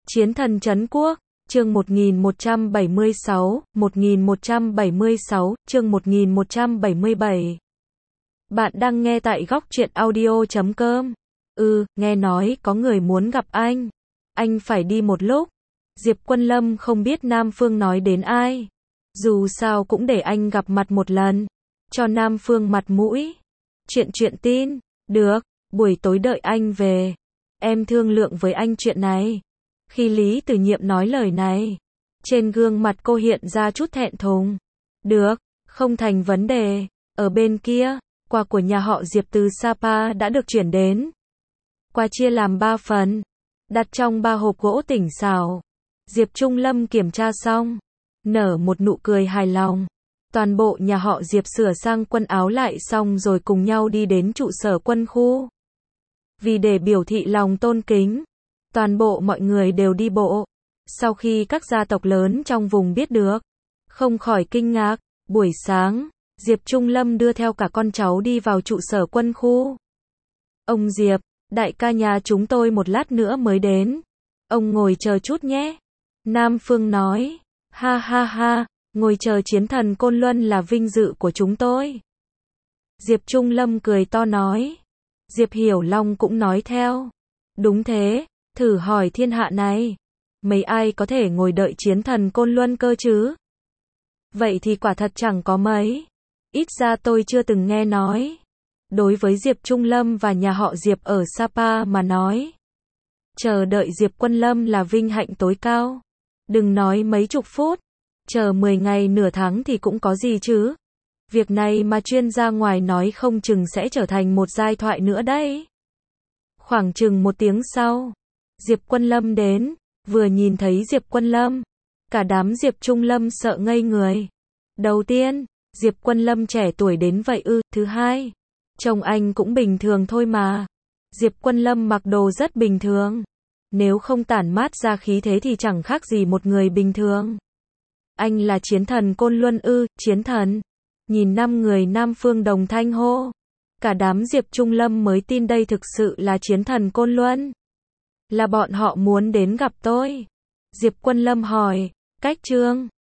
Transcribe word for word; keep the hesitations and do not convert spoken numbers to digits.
Chiến thần trấn quốc, chương một nghìn một trăm bảy mươi sáu, một nghìn một trăm bảy mươi sáu, chương một nghìn một trăm bảy mươi bảy. Bạn đang nghe tại góc truyện audio chấm com. Ừ, nghe nói có người muốn gặp anh. Anh phải đi một lúc. Diệp Quân Lâm không biết Nam Phương nói đến ai. Dù sao cũng để anh gặp mặt một lần. Cho Nam Phương mặt mũi. Chuyện chuyện tin. Được, buổi tối đợi anh về. Em thương lượng với anh chuyện này. Khi Lý Tử Nhiệm nói lời này, trên gương mặt cô hiện ra chút thẹn thùng. Được, không thành vấn đề. Ở bên kia, quà của nhà họ Diệp từ Sapa đã được chuyển đến. Quà chia làm ba phần, đặt trong ba hộp gỗ tỉnh xảo. Diệp Trung Lâm kiểm tra xong, nở một nụ cười hài lòng. Toàn bộ nhà họ Diệp sửa sang quần áo lại xong rồi cùng nhau đi đến trụ sở quân khu. Vì để biểu thị lòng tôn kính, toàn bộ mọi người đều đi bộ. Sau khi các gia tộc lớn trong vùng biết được, không khỏi kinh ngạc. Buổi sáng, Diệp Trung Lâm đưa theo cả con cháu đi vào trụ sở quân khu. Ông Diệp, đại ca nhà chúng tôi một lát nữa mới đến. Ông ngồi chờ chút nhé. Nam Phương nói. Ha ha ha, ngồi chờ chiến thần Côn Luân là vinh dự của chúng tôi. Diệp Trung Lâm cười to nói. Diệp Hiểu Long cũng nói theo. Đúng thế. Thử hỏi thiên hạ này, mấy ai có thể ngồi đợi chiến thần Côn Luân cơ chứ? Vậy thì quả thật chẳng có mấy. Ít ra tôi chưa từng nghe nói. Đối với Diệp Trung Lâm và nhà họ Diệp ở Sapa mà nói, chờ đợi Diệp Quân Lâm là vinh hạnh tối cao. Đừng nói mấy chục phút, chờ mười ngày nửa tháng thì cũng có gì chứ. Việc này mà chuyên gia ngoài nói không chừng sẽ trở thành một giai thoại nữa đấy. Khoảng chừng một tiếng sau, Diệp Quân Lâm đến. Vừa nhìn thấy Diệp Quân Lâm, cả đám Diệp Trung Lâm sợ ngây người. Đầu tiên, Diệp Quân Lâm trẻ tuổi đến vậy ư. Thứ hai, trông anh cũng bình thường thôi mà. Diệp Quân Lâm mặc đồ rất bình thường. Nếu không tản mát ra khí thế thì chẳng khác gì một người bình thường. Anh là chiến thần Côn Luân ư? Chiến thần? Nhìn năm người Nam Phương đồng thanh hô. Cả đám Diệp Trung Lâm mới tin đây thực sự là chiến thần Côn Luân. Là bọn họ muốn đến gặp tôi. Diệp Quân Lâm hỏi. Cách trương.